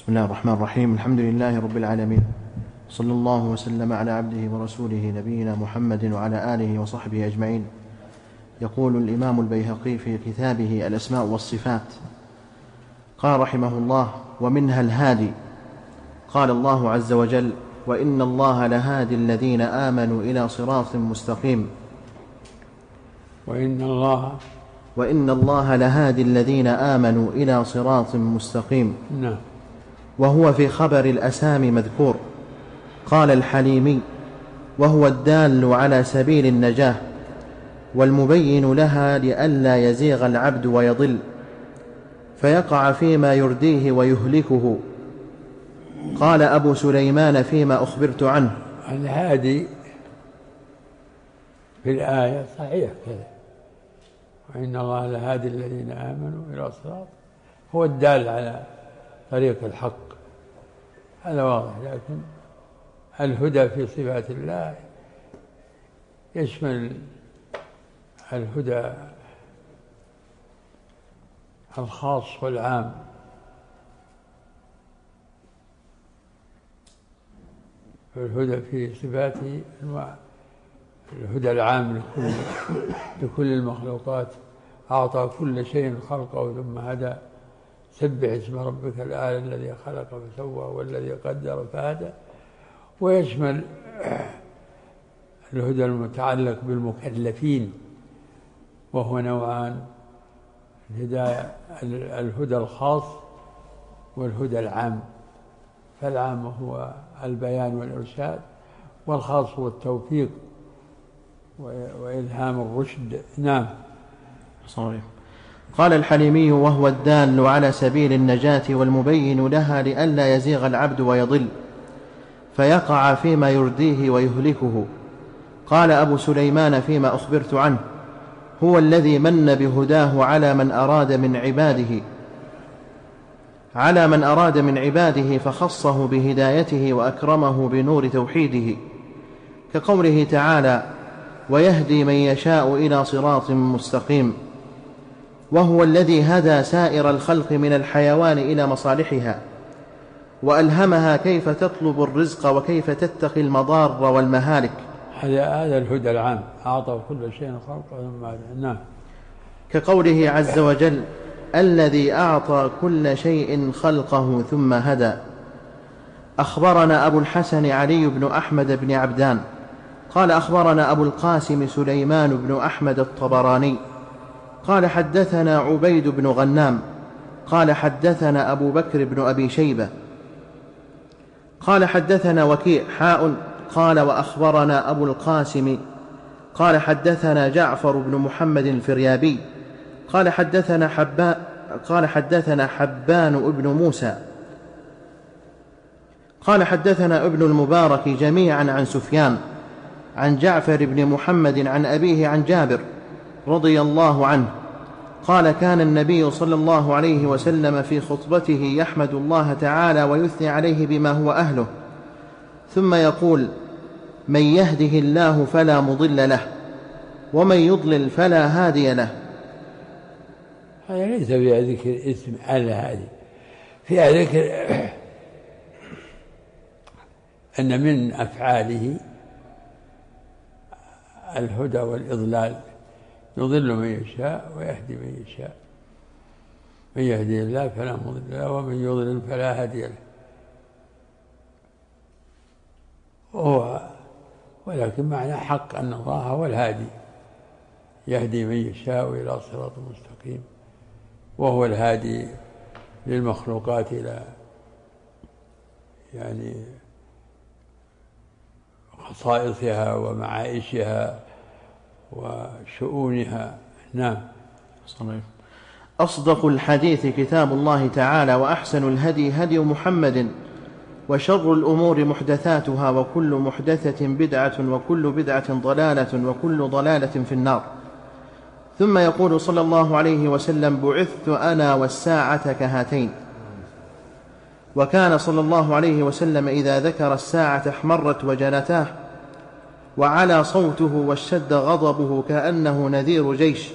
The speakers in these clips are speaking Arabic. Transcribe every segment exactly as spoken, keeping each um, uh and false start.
بسم الله الرحمن الرحيم. الحمد لله رب العالمين، صلى الله وسلم على عبده ورسوله نبينا محمد وعلى آله وصحبه أجمعين. يقول الإمام البيهقي في كتابه الأسماء والصفات، قال رحمه الله: ومنها الهادي. قال الله عز وجل: وإن الله لهادي الذين آمنوا إلى صراط مستقيم. وإن الله وإن الله لهادي الذين آمنوا إلى صراط مستقيم. نعم. وهو في خبر الأسامي مذكور. قال الحليمي: وهو الدال على سبيل النجاة والمبين لها لئلا يزيغ العبد ويضل فيقع فيما يرديه ويهلكه. قال أبو سليمان فيما أخبرت عنه: الهادي في الآية صحيح كذا، وإن الله لهادي الذين آمنوا إلى صراط، هو الدال على طريق الحق، هذا واضح. لكن الهدى في صفات الله يشمل الهدى الخاص والعام. الهدى في صفاته أنواع: الهدى العام لكل, لكل المخلوقات، أعطى كل شيء خلقه ثم هدى، سبح اسم ربك الأعلى الذي خلق فسوى والذي قدر فهدى. ويشمل الهدى المتعلق بالمكلفين، وهو نوعان: الهداية الهدى الخاص والهدى العام. فالعام هو البيان والإرشاد، والخاص هو التوفيق وإلهام الرشد. نعم. صحيح. قال الحليمي: وهو الدال على سبيل النجاة والمبين لها لئلا يزيغ العبد ويضل فيقع فيما يرديه ويهلكه. قال أبو سليمان فيما أخبرت عنه: هو الذي من بهداه على من أراد من عباده على من أراد من عباده فخصه بهدايته وأكرمه بنور توحيده، كقوله تعالى: ويهدي من يشاء إلى صراط مستقيم. وهو الذي هدى سائر الخلق من الحيوان إلى مصالحها، وألهمها كيف تطلب الرزق وكيف تتقي المضار والمهالك. هذا هذا الهدى العام، أعطى كل شيء خلقه ثم هدى. نعم. كقوله عز وجل: الذي أعطى كل شيء خلقه ثم هدى. أخبرنا أبو الحسن علي بن أحمد بن عبدان قال أخبرنا أبو القاسم سليمان بن أحمد الطبراني قال حدثنا عبيد بن غنام قال حدثنا أبو بكر بن أبي شيبة قال حدثنا وكيع حاء قال وأخبرنا أبو القاسم قال حدثنا جعفر بن محمد الفريابي قال حدثنا حبان قال حدثنا حبان ابن موسى قال حدثنا ابن المبارك جميعا عن سفيان عن جعفر بن محمد عن أبيه عن جابر رضي الله عنه قال: كان النبي صلى الله عليه وسلم في خطبته يحمد الله تعالى ويثني عليه بما هو أهله، ثم يقول: من يهده الله فلا مضل له ومن يضلل فلا هادي له. هذا ليس فيها ذكر اسم الهادي، فيها ذكر أن من أفعاله الهدى والإضلال، يضل من يشاء ويهدي من يشاء، من يهدي الله فلا مضل له ومن يضلل فلا هادي له. وهو ولكن معنى حق أن الله هو الهادي، يهدي من يشاء إلى صراط مستقيم، وهو الهادي للمخلوقات إلى يعني خصائصها ومعائشها وشؤونها. نعم. صحيح. أصدق الحديث كتاب الله تعالى، وأحسن الهدي هدي محمد، وشر الأمور محدثاتها، وكل محدثة بدعة، وكل بدعة ضلالة، وكل ضلالة في النار. ثم يقول صلى الله عليه وسلم: بعثت أنا والساعة كهاتين. وكان صلى الله عليه وسلم إذا ذكر الساعة احمرت وجنتاه وعلى صوته واشتد غضبه كأنه نذير جيش.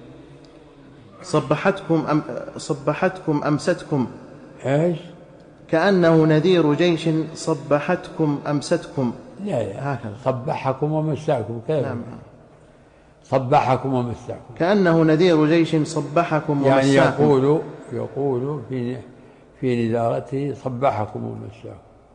صبحتكم أم صبحتكم أمستكم إيش كأنه نذير جيش صبحتكم أمستكم. لا لا هكذا صبحكم ومساكم كيف؟ نعم. صبحكم ومساكم كأنه نذير جيش صبحكم ومساكم، يعني يقول يقول في في نذارته صبحكم ومساكم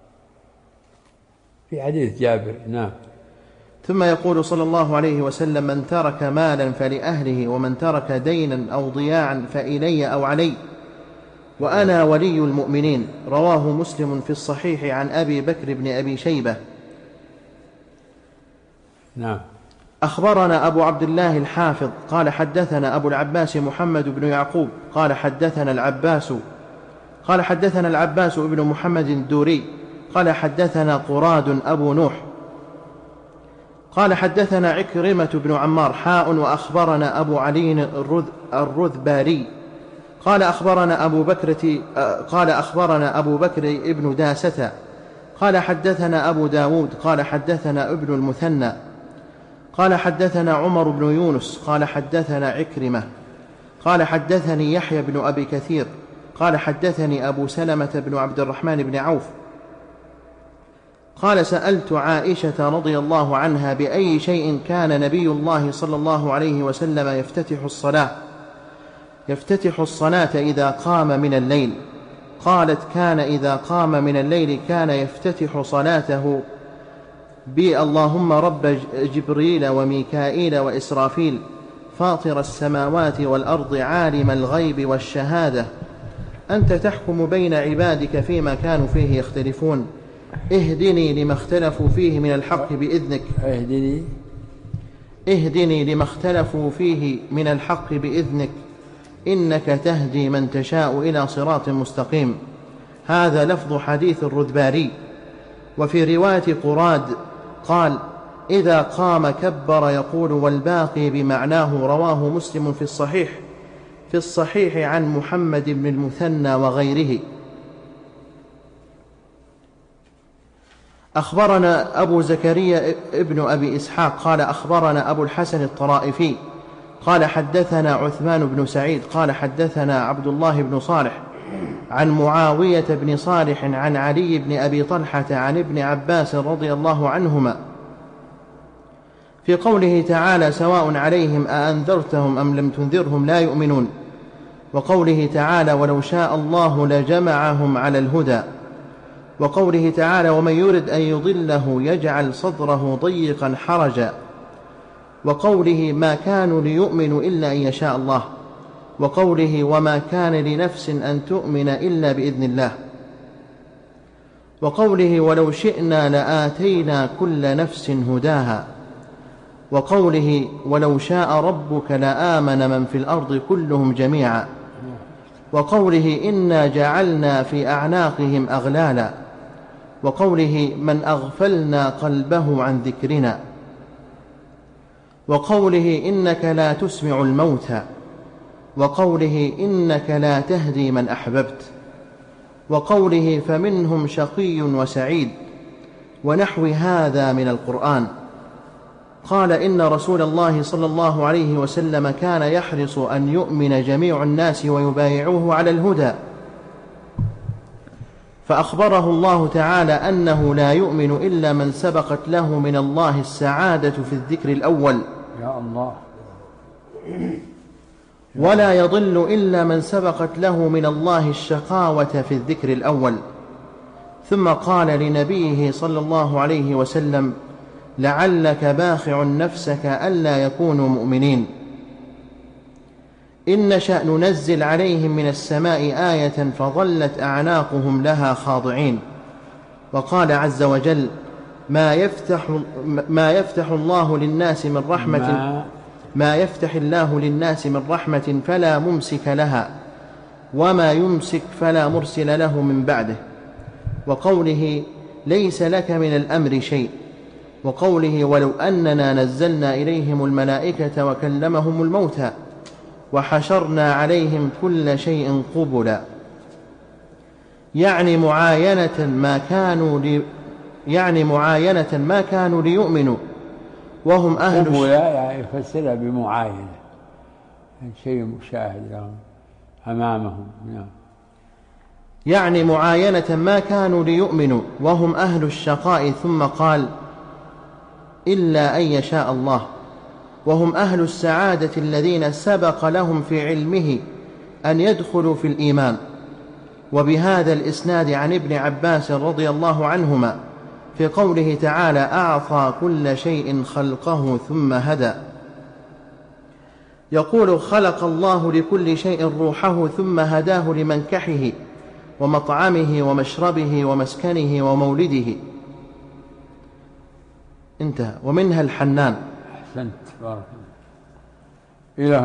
في حديث جابر. نعم. ثم يقول صلى الله عليه وسلم: من ترك مالا فلأهله، ومن ترك دينا أو ضياعا فإلي أو علي، وأنا ولي المؤمنين. رواه مسلم في الصحيح عن أبي بكر بن أبي شيبة. نعم. أخبرنا أبو عبد الله الحافظ قال حدثنا أبو العباس محمد بن يعقوب قال حدثنا العباس قال حدثنا العباس بن محمد الدوري قال حدثنا قراد أبو نوح قال حدثنا عكرمة بن عمار حاء وأخبرنا أبو علي الرذباري قال أخبرنا أبو بكر قال أخبرنا أبو بكر ابن داسة قال حدثنا أبو داود قال حدثنا ابن المثنى قال حدثنا عمر بن يونس قال حدثنا عكرمة قال حدثني يحيى بن أبي كثير قال حدثني أبو سلمة بن عبد الرحمن بن عوف قال سألت عائشة رضي الله عنها بأي شيء كان نبي الله صلى الله عليه وسلم يفتتح الصلاة يفتتح الصلاة إذا قام من الليل؟ قالت: كان إذا قام من الليل كان يفتتح صلاته بي اللهم رب جبريل وميكائيل وإسرافيل فاطر السماوات والأرض عالم الغيب والشهادة أنت تحكم بين عبادك فيما كانوا فيه يختلفون اهدني لما اختلفوا فيه من الحق بإذنك اهدني اهدني لما اختلفوا فيه من الحق بإذنك إنك تهدي من تشاء إلى صراط مستقيم. هذا لفظ حديث الرذباري. وفي رواية قراد قال: إذا قام كبر يقول، والباقي بمعناه. رواه مسلم في الصحيح في الصحيح عن محمد بن المثنى وغيره. أخبرنا أبو زكريا ابن أبي إسحاق قال أخبرنا أبو الحسن الطرائفي قال حدثنا عثمان بن سعيد قال حدثنا عبد الله بن صالح عن معاوية بن صالح عن علي بن أبي طلحة عن ابن عباس رضي الله عنهما في قوله تعالى: سواء عليهم أأنذرتهم أم لم تنذرهم لا يؤمنون. وقوله تعالى: ولو شاء الله لجمعهم على الهدى. وقوله تعالى: ومن يرد أن يضله يجعل صدره ضيقا حرجا. وقوله: ما كانوا ليؤمنوا إلا أن يشاء الله. وقوله: وما كان لنفس أن تؤمن إلا بإذن الله. وقوله: ولو شئنا لآتينا كل نفس هداها. وقوله: ولو شاء ربك لآمن من في الأرض كلهم جميعا. وقوله: إنا جعلنا في أعناقهم أغلالا. وقوله: من أغفلنا قلبه عن ذكرنا. وقوله: إنك لا تسمع الموتى. وقوله: إنك لا تهدي من أحببت. وقوله: فمنهم شقي وسعيد. ونحو هذا من القرآن. قال: إن رسول الله صلى الله عليه وسلم كان يحرص أن يؤمن جميع الناس ويبايعوه على الهدى، فأخبره الله تعالى أنه لا يؤمن إلا من سبقت له من الله السعادة في الذكر الأول، يا الله، ولا يضل إلا من سبقت له من الله الشقاوة في الذكر الأول. ثم قال لنبيه صلى الله عليه وسلم: لعلك باخع نفسك ألا يكونوا مؤمنين. إن نشأ ننزل عليهم من السماء آية فظلت أعناقهم لها خاضعين. وقال عز وجل: ما يفتح, ما يفتح الله للناس من رحمة ما, ما يفتح الله للناس من رحمة فلا ممسك لها وما يمسك فلا مرسل له من بعده. وقوله: ليس لك من الأمر شيء. وقوله: ولو أننا نزلنا إليهم الملائكة وكلمهم الموتى وحشرنا عليهم كل شيء قبلا. يعني معاينة ما كانوا لي يعني معاينة ما كانوا ليؤمنوا وهم أهل قبلا، يعني يفسرها بمعاينة، شيء مشاهد لهم أمامهم. نعم. يعني معاينة ما كانوا ليؤمنوا وهم أهل الشقاء، ثم قال إلا أن يشاء الله، وهم أهل السعادة الذين سبق لهم في علمه أن يدخلوا في الإيمان. وبهذا الإسناد عن ابن عباس رضي الله عنهما في قوله تعالى أعطى كل شيء خلقه ثم هدى، يقول خلق الله لكل شيء روحه ثم هداه لمنكحه ومطعمه ومشربه ومسكنه ومولده. انتهى. ومنها الحنان. أحسنت، بارك الله.